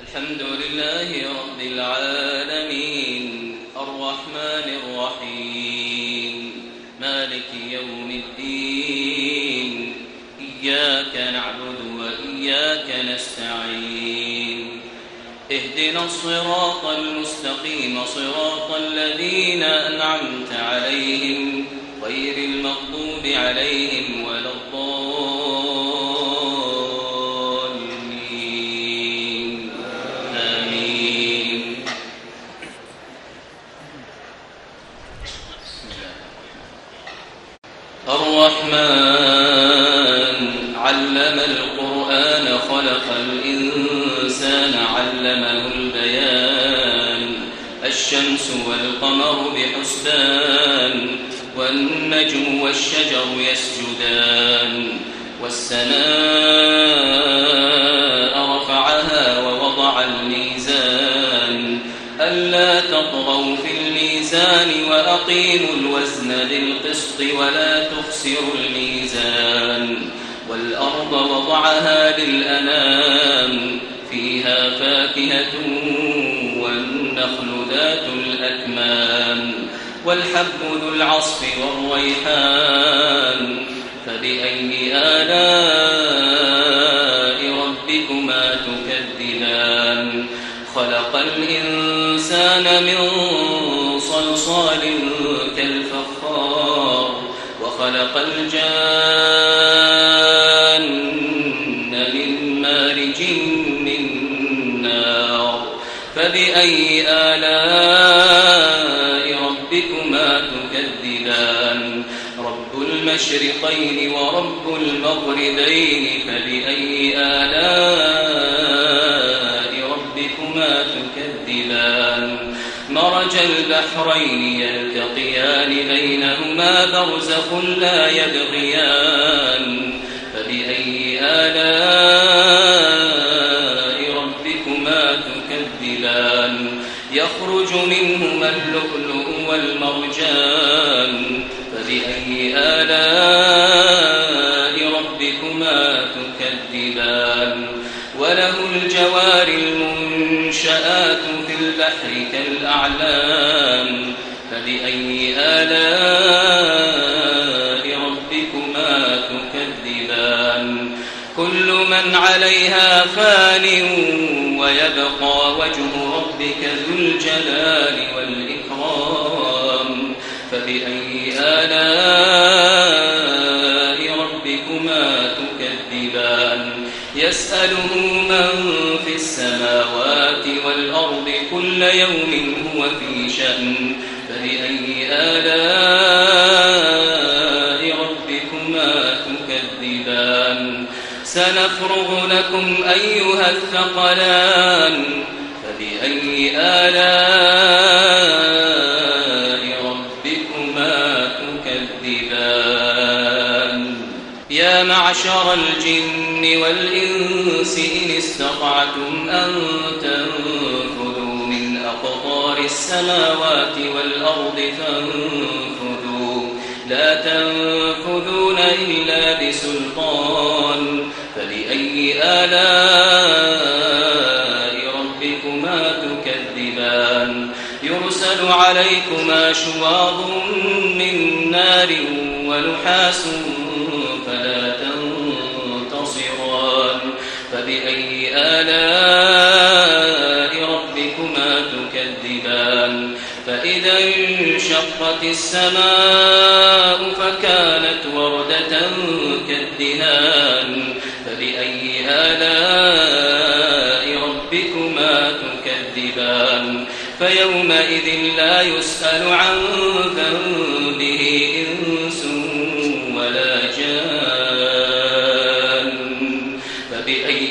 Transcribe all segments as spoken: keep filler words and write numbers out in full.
الحمد لله رب العالمين الرحمن الرحيم مالك يوم الدين إياك نعبد وإياك نستعين اهدنا الصراط المستقيم صراط الذين أنعمت عليهم غير المغضوب عليهم ولا الضالين آمين. الرحمن علم القرآن خلق الإنسان علمه البيان الشمس والقمر بحسبان والنجم والشجر يسجدان والسماء رفعها ووضع الميزان ألا تطغوا في الميزان وأقيموا الوزن بالقسط ولا تخسروا الميزان والأرض وضعها للأنام فيها فاكهة والنخل ذات الأكمام والحب ذو العصف والريحان فبأي آلاء ربكما تكذبان خلق الإنسان من صلصال كالفخار وخلق الجان من مارج من نار فبأي آلاء ربكما تكذبان رب المشرقين ورب المغربين فبأي آلاء ربكما تكذبان مرج البحرين يلتقيان بينهما برزخ لا يبغيان فبأي آلاء ربكما تكذبان يخرج منهما اللؤلؤ والمرجان فبأي آلاء ربكما تكذبان وله الجوار المنشآت في البحر كالأعلام فبأي آلاء ربكما تكذبان كل من عليها فان ويبقى وجه ربك ذو الجلال والإكرام فبأي آلاء ربكما تكذبان يسأله من في السماوات والأرض كل يوم هو في شأن فبأي آلاء ربكما تكذبان سنفرغ لكم أيها الثقلان فبأي آلاء ربكما تكذبان يا معشر الجن والإنس إن استطعتم أن تنفذوا من أقطار السماوات والأرض فانفذوا لا تنفذون إلا بسلطان فبأي آلاء ربكما تكذبان يرسل عليكما شواظ من نار ونحاس فلا تنتصران فبأي آلاء ربكما تكذبان فإذا انشقت السماء فكانت وردة كالدهان فبأي آلاء ربكما تكذبان فيومئذ لا يسأل عن ذنبه إنس ولا جان فبأي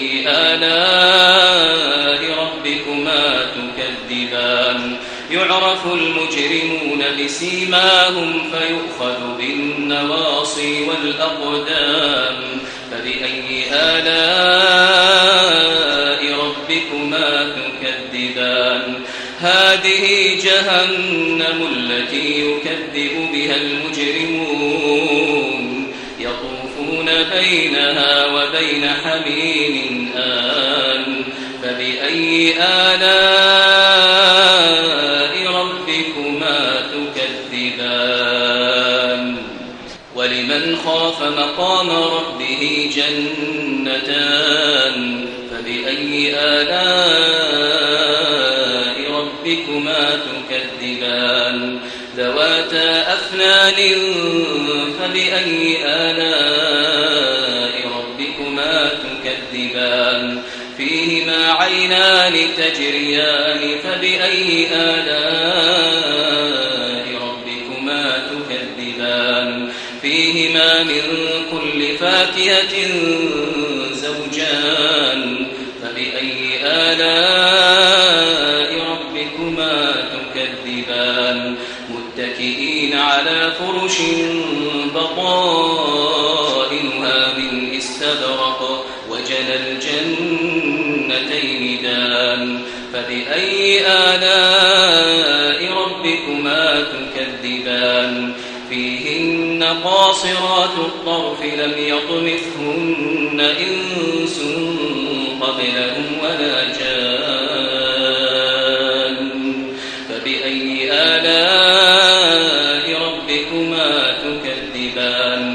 آلاء ربكما تكذبان يعرف المجرمون بسيماهم فيؤخذ بالنواصي والأقدام فبأي آلاء ربكما تكذبان هذه جهنم التي يكذب بها المجرمون يطوفون بينها وبين حميم آن فبأي فبأي آلاء ربكما تكذبان ولمن خاف مقام ربه جنتان فبأي آلاء ربكما تكذبان ذواتا أفنان فبأي آلاء ربكما تكذبان فيهما عينان تجريان فبأي آلاء ربكما تكذبان فيهما من كل فاكهة زوجان فبأي آلاء ربكما تكذبان متكئين على فرش بطائنها من استبرق وجنى الجنتين دان فبأي آلاء ربكما تكذبان فيهن قاصرات الطرف لم يطمثهن إنس قبلهم ولا جان فبأي آلاء ربكما تكذبان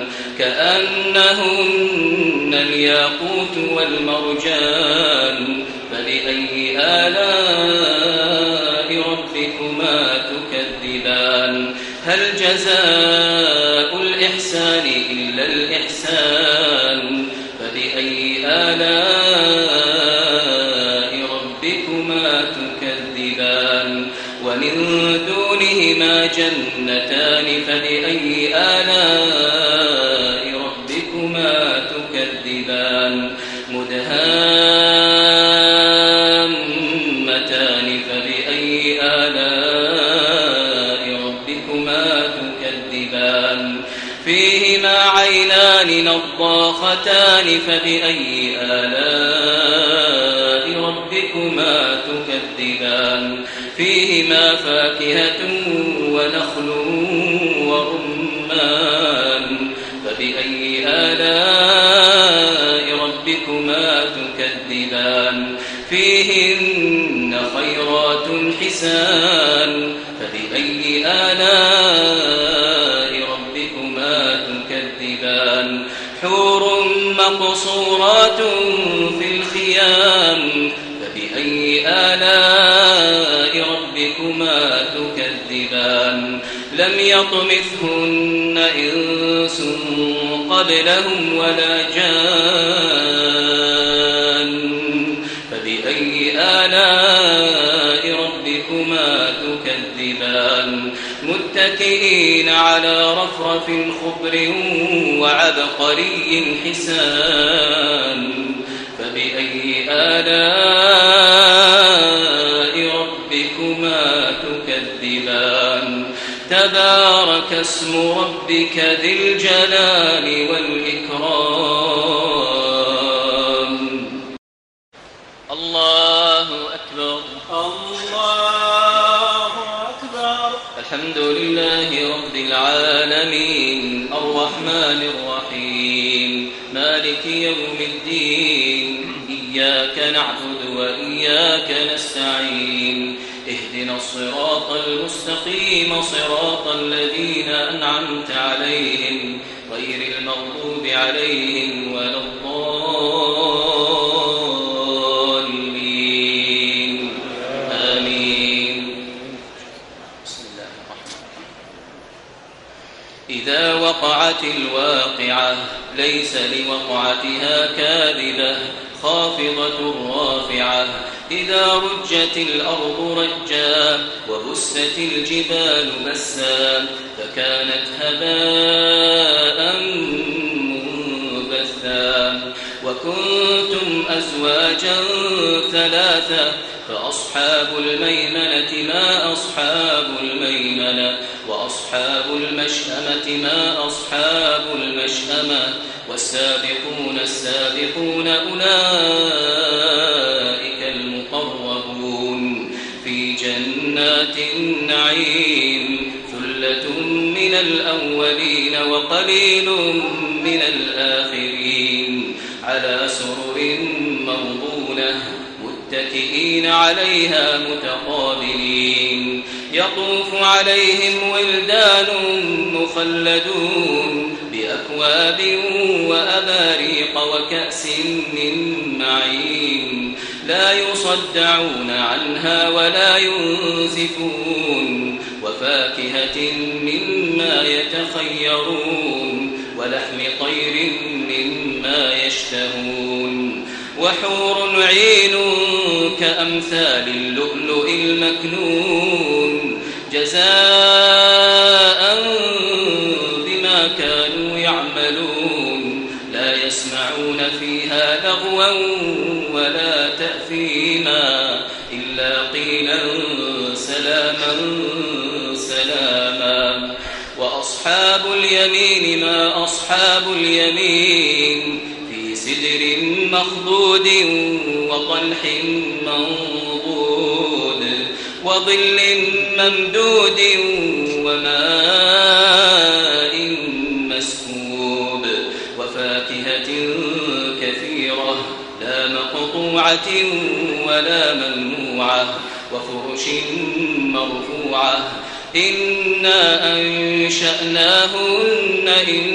كأنهن الياقوت والمرجان فبأي آلاء ربكما تكذبان هل جزاء الإحسان إلا الإحسان فبأي آلاء ربكما تكذبان ومن دونهما جنتان فبأي آلاء ربكما تكذبان مدهامتان فبأي آلاء ربكما تكذبان فيهما عينان نضاختان فبأي آلاء ربكما تكذبان فيهما فاكهة ونخل ورمان فبأي آلاء ربكما تكذبان فيهن خيرات حسان فبأي آلاء ربكما تكذبان حور مقصورات في الخيام فبأي آلاء ربكما تكذبان لم يطمثهن إنس قبلهم ولا جان فبأي آلاء ربكما تكذبان متكئين على رفرف خضر وعبقري حسان فبأي آلاء ربكما تكذبان تبارك اسم ربك ذي الجلال والإكرام الله أكبر الله أكبر الحمد لله رب العالمين الرحمن الرحيم مالك يوم الدين إياك نعبد وإياك نستعين اهدنا الصراط المستقيم صراط الذين أنعمت عليهم غير المغضوب عليهم ولا الضالين آمين بسم الله الرحمن الرحيم إذا وقعت الواقعة ليس لوقعتها كاذبة خافضة رافعة إذا رجت الأرض رجا وبست الجبال بسا فكانت هباء منبثا وكنتم أزواجا ثلاثة فأصحاب الميمنة ما أصحاب الميمنة وأصحاب المشأمة ما أصحاب المشأمة والسابقون السابقون أولئك المقربون في جنات النعيم ثلة من الأولين وقليل من الآخرين على سرر موضونة متكئين عليها متقابلين يطوف عليهم ولدان مخلدون بأكواب وأباريق وكأس من معين لا يصدعون عنها ولا ينزفون وفاكهة مما يتخيرون ولحم طير مما يشتهون وحور عين كأمثال اللؤلؤ المكنون جزاء بما كانوا يعملون لا يسمعون فيها لغوا ولا تأثيما إلا قيلا سلاما سلاما وأصحاب اليمين ما أصحاب اليمين في سدر مخضود وطلح منضود وظل ممدود وماء مسكوب وفاكهة كثيرة لا مقطوعة ولا ممنوعة وفرش مرفوعة إنا أنشأناهن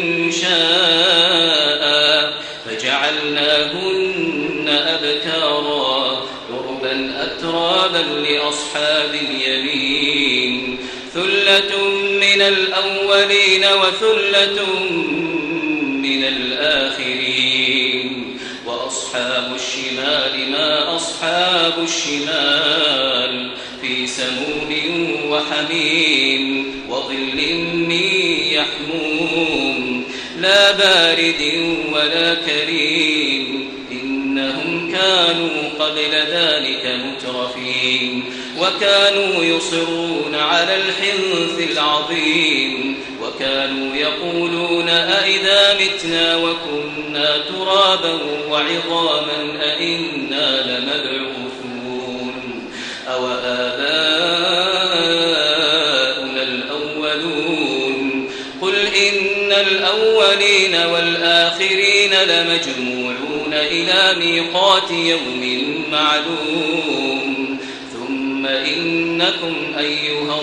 إنشاء فجعلناهن أبكارا عربا أترابا لأصحاب اليمين ثلة من الأولين وثلة من الآخرين وأصحاب الشمال ما أصحاب الشمال في سموم وحميم وظل من يحموم لا بارد ولا كريم إنهم كانوا قبل ذلك مترفين وكانوا يصرون على الحنث العظيم وكانوا يقولون أئذا متنا وكنا ترابا وعظاما أئنا لمبعوثون أو آباؤنا الأولون قل إن الأولين والآخرين لمجموعون إلى ميقات يوم معلوم ثم إنكم أيها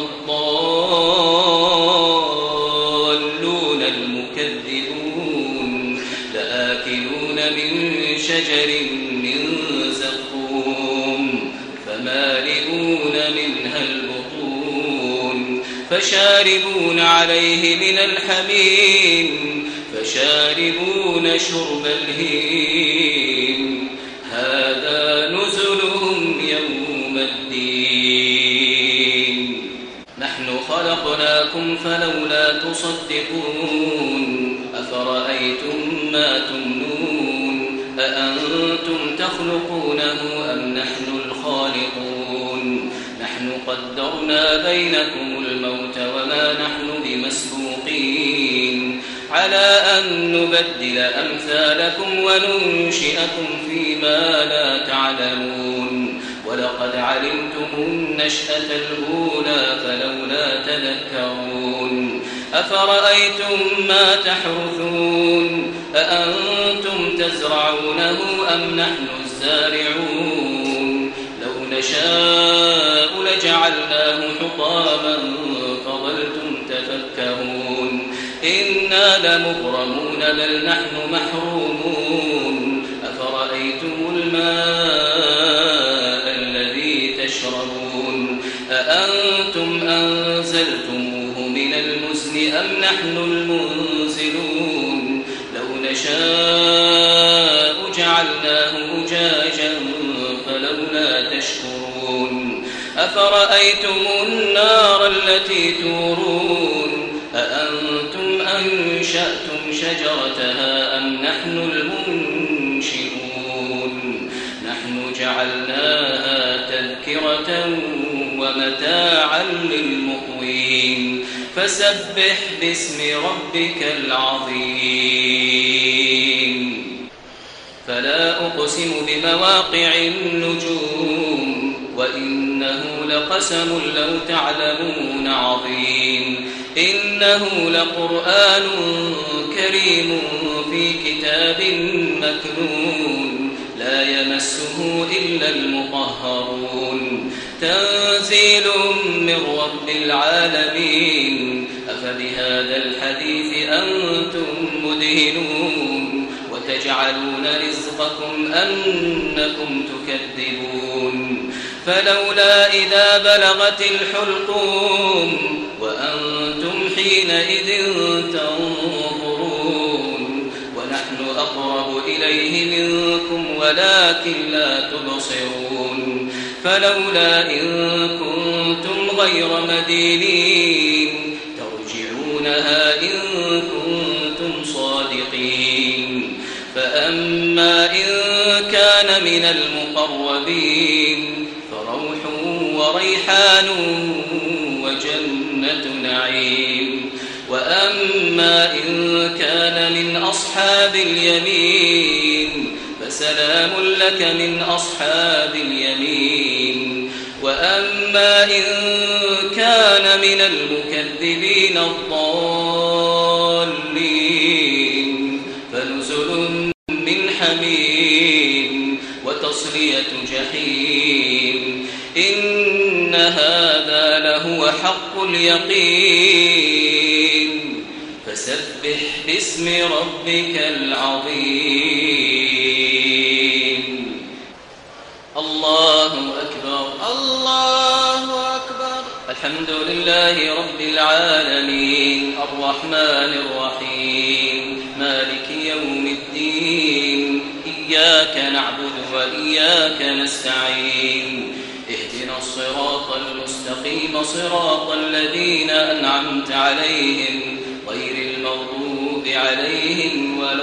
الضالون المكذبون لآكلون من شجر من زقوم فمالئون منها البطون فشاربون عليه من الحميم فشاربون شرب الهيم هذا نزلهم يوم الدين نحن خلقناكم فلولا تصدقون أفرأيتم ما تمنون أأنتم تخلقونه أم نحن الخالقون نحن قدرنا بينكم الموت وما نحن بمسبوقين على أن نبدل أمثالكم وننشئكم فيما لا تعلمون ولقد علمتم النشأة الأولى فلولا تذكرون أفرأيتم ما تحرثون أأنتم تزرعونه أم نحن الزارعون لو نشاء لجعلناه حطاما فظلتم تفكهون إنا لمغرمون بل نحن محرومون أفرأيتم الماء الذي تشربون أأنتم أنزلتموه من المزن أم نحن المنزلون لو نشاء جعلناه أجاجا فلولا تشكرون أفرأيتم النار التي تورون أأنتم أنشأتم شجرتها أم نحن المنشئون نحن جعلناها تذكرة ومتاعا للمقوين فسبح باسم ربك العظيم فلا أقسم بمواقع النجوم وإنه لقسم لو تعلمون عظيم إنه لقرآن كريم في كتاب مكنون لا لا يمسه إلا المطهرون تنزيل من رب العالمين أفبهذا الحديث أنتم مدهنون وتجعلون رزقكم أنكم تكذبون فلولا إذا بلغت الحلقوم وأنتم حينئذ تنظرون ونحن أقرب إليه منكم ولكن لا تبصرون فلولا إن كنتم غير مدينين ترجعونها إن كنتم صادقين فأما إن كان من المقربين فروح وريحان وجنة نعيم وأما إن كان من أصحاب اليمين فسلام لك من أصحاب اليمين وأما إن كان من المكذبين الضالين فنزل من حميم وتصلية جحيم إن هذا لهو حق اليقين فسبح باسم ربك العظيم الله أكبر الله أكبر الحمد لله رب العالمين الرحمن الرحيم مالك يوم الدين إياك نعبد وإياك نستعين اهدنا الصراط المستقيم صراط الذين أنعمت عليهم غير المغضوب عليهم ولا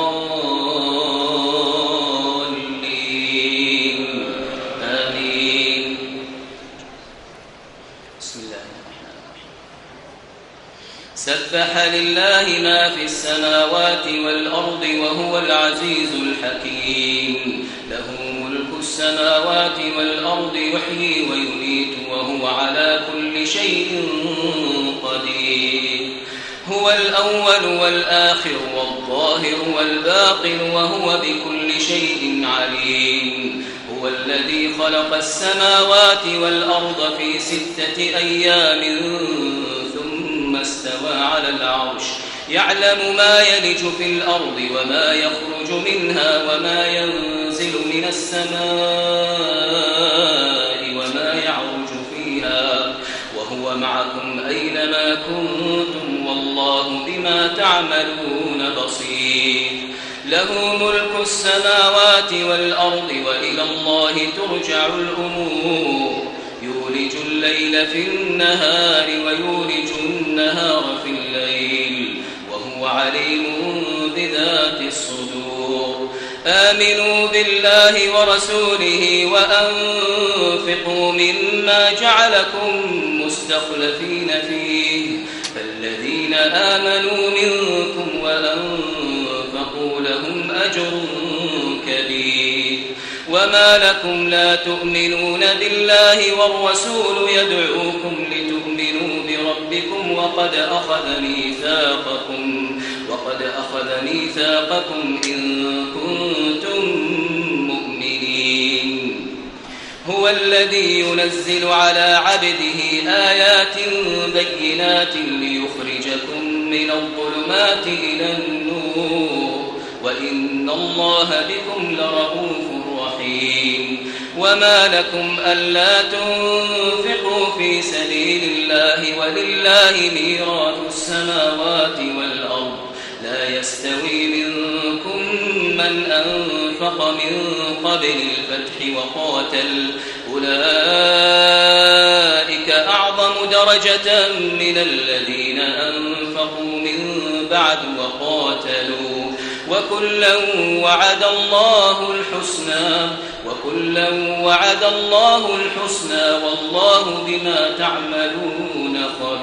الضالين آمين بسم الله الرحمن الرحيم سبح لله ما في السماوات والأرض وهو العزيز الحكيم له ملك السماوات والأرض يحيي ويميت وهو على كل شيء قدير هو الأول والآخر والظاهر والباطن وهو بكل شيء عليم هو الذي خلق السماوات والأرض في ستة أيام ثم استوى على العرش يعلم ما يلج في الأرض وما يخرج منها وما ينزل من السماء وما يعرج فيها وهو معكم أينما كنتم والله بما تعملون بصير له ملك السماوات والأرض وإلى الله ترجع الأمور يولج الليل في النهار ويولج النهار في الليل وهو عليم بذات الصدور آمنوا بالله ورسوله وأنفقوا مما جعلكم مستخلفين فيه فالذين آمنوا منكم وأنفقوا لهم أجر كبير وما لكم لا تؤمنون بالله والرسول يدعوكم لتؤمنوا بربكم وقد أخذ ميثاقكم وقد أخذ ميثاقكم إن كنتم مؤمنين هو الذي ينزل على عبده آيات بينات ليخرجكم من الظلمات إلى النور وإن الله بكم لرؤوف رحيم وما لكم ألا تنفقوا في سبيل الله ولله ميراث السماوات والأرض لا يستوي منكم من أنفق من قبل الفتح وقاتل أولئك أعظم درجة من الذين أنفقوا من بعد وقاتلوا وكلا وعد الله الحسنى وكلا وعد الله الحسنى والله بما تعملون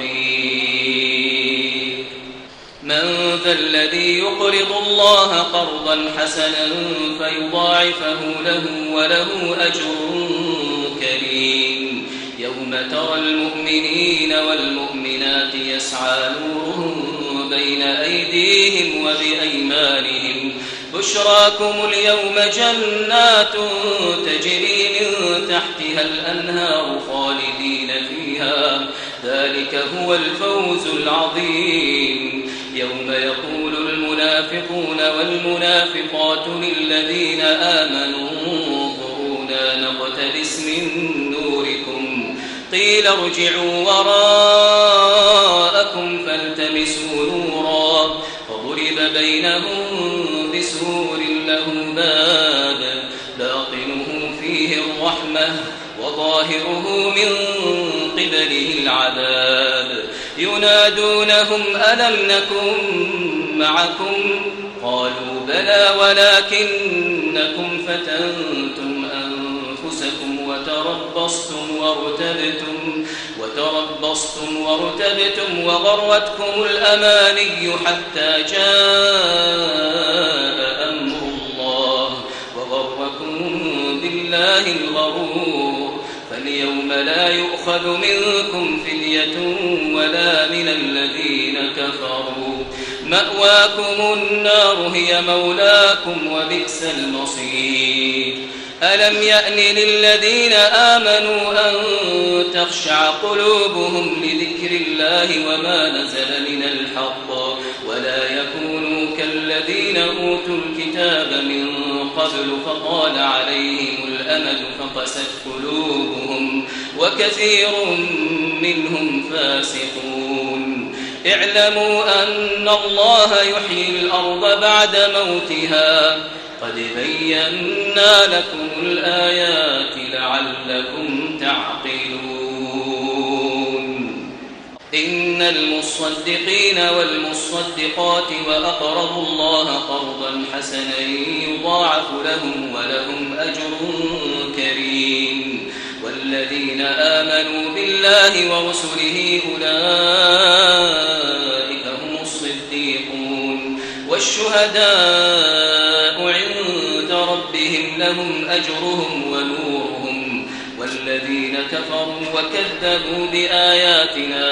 خبير من ذا الذي يقرض الله قرضا حسنا فيضاعفه له وله أجر كريم يوم ترى المؤمنين والمؤمنات يسعى نورهم بين أيديهم وبأيمانهم بشراكم اليوم جنات تجري من تحتها الأنهار خالدين فيها ذلك هو الفوز العظيم يوم يقول المنافقون والمنافقات للذين آمنوا انظرونا نقتبس من نوركم قيل ارجعوا وراءكم فالتمسوا نورا فضرب بينهم بسور له باب باطنه فيه الرحمة وظاهره من قبله العذاب ينادونهم ألم نكن معكم قالوا بلى ولكنكم فتنتم أنفسكم وتربصتم وارتبتم وتربصتم وارتبتم وغرتكم الأماني حتى جاء أمر الله وغركم بالله الغرور فاليوم لا يؤخذ منكم فدية ولا من الذين كفروا مأواكم النار هي مولاكم وبئس المصير ألم يأن للذين آمنوا أن تخشع قلوبهم لذكر الله وما نزل من الحق ولا يكونوا كالذين أوتوا الكتاب من قبل فطال عليهم الأمد فقست قلوبهم وكثير منهم فاسقون اعلموا أن الله يحيي الأرض بعد موتها قد بينا لكم الآيات لعلكم تعقلون إن المصدقين والمصدقات وأقرضوا الله قرضا حسنا يضاعف لهم ولهم أجر كريم والذين آمنوا بالله ورسله أولئك هم الصديقون والشهداء عند ربهم لهم أجرهم ونورهم والذين كفروا وكذبوا بآياتنا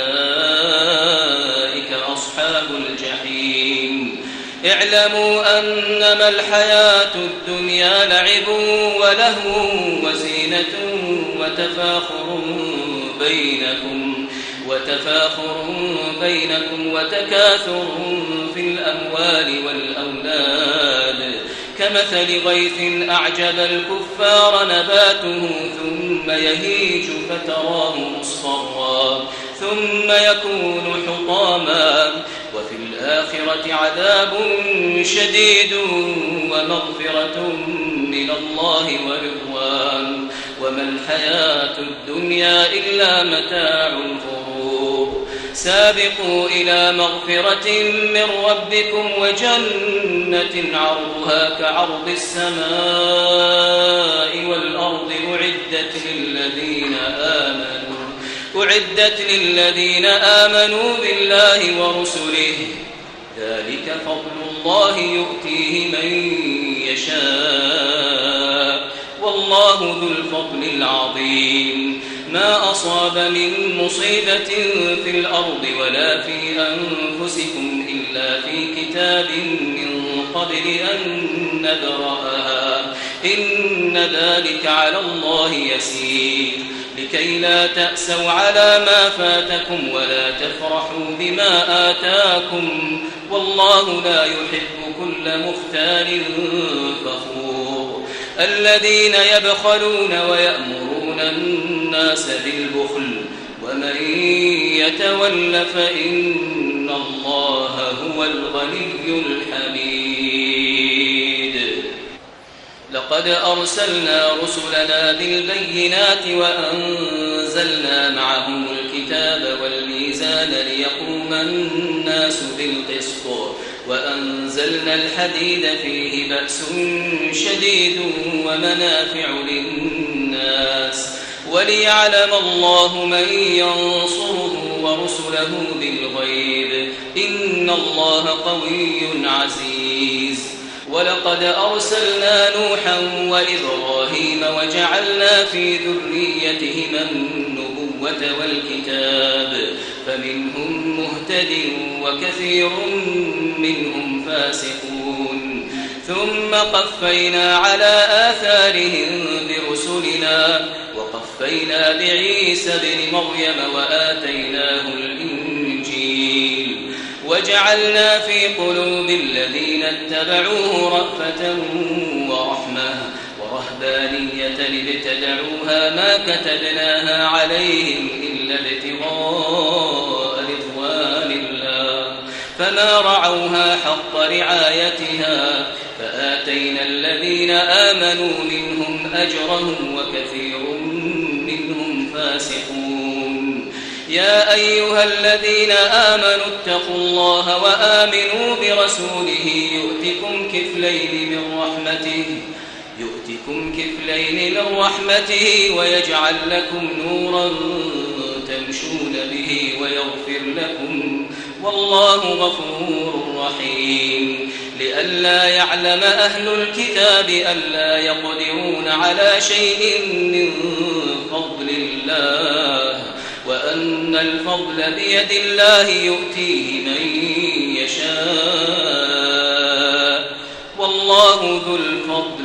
أولئك أصحاب الجحيم اعلموا أنما الحياة الدنيا لعب ولهو وزينة وتفاخر بينكم وتفاخر بينكم وتكاثر في الأموال والأولاد كمثل غيث أعجب الكفار نباته ثم يهيج فتراه مصفرا ثم يكون حطاما وفي الآخرة عذاب شديد ومغفرة من الله ورضوان وما الحياة الدنيا إلا متاع الغرور سابقوا إلى مغفرة من ربكم وجنة عرضها كعرض السماء والأرض أعدت للذين آمنوا أعدت للذين آمنوا بالله ورسله ذلك فضل الله يؤتيه من يشاء والله ذو الفضل العظيم ما أصاب من مصيبة في الأرض ولا في أنفسكم إلا في كتاب من قبل أن نبرأها إن ذلك على الله يسير لكي لا تأسوا على ما فاتكم ولا تفرحوا بما آتاكم والله لا يحب كل مختال فخور الذين يبخلون ويأمرون الناس بالبخل ومن يتول فإن الله هو الغني الحميد لقد أرسلنا رسلنا بالبينات وأنزلنا معهم الكتاب والميزان ليقوم الناس بالقسط وأنزلنا الحديد فيه بأس شديد ومنافع للناس وليعلم الله من ينصره ورسله بالغيب إن الله قوي عزيز ولقد أرسلنا نوحا وإبراهيم وجعلنا في ذريتهما النبوة والكتاب فمنهم مهتد وكثير منهم فاسقون ثم قفينا على آثارهم برسلنا وقفينا بعيسى ابن مريم وآتيناه الإنجيل وجعلنا في قلوب الذين اتبعوه رأفة ورحمة ورهبانية ابتدعوها ما كتبناها عليهم إلا ابتغاء رضوان الله فما رعوها حق رعايتها فآتينا الذين آمنوا منهم أجرهم وكثير منهم فاسقون. يا أيها الذين آمنوا اتقوا الله وآمنوا برسوله يؤتكم كفلين من رحمته يؤتكم كفلين من رحمته ويجعل لكم نورا تمشون به ويغفر لكم والله غفور رحيم. لئلا يعلم أهل الكتاب ألا يقدرون على شيء من فضل الله وأن الفضل بيد الله يؤتيه من يشاء والله ذو الفضل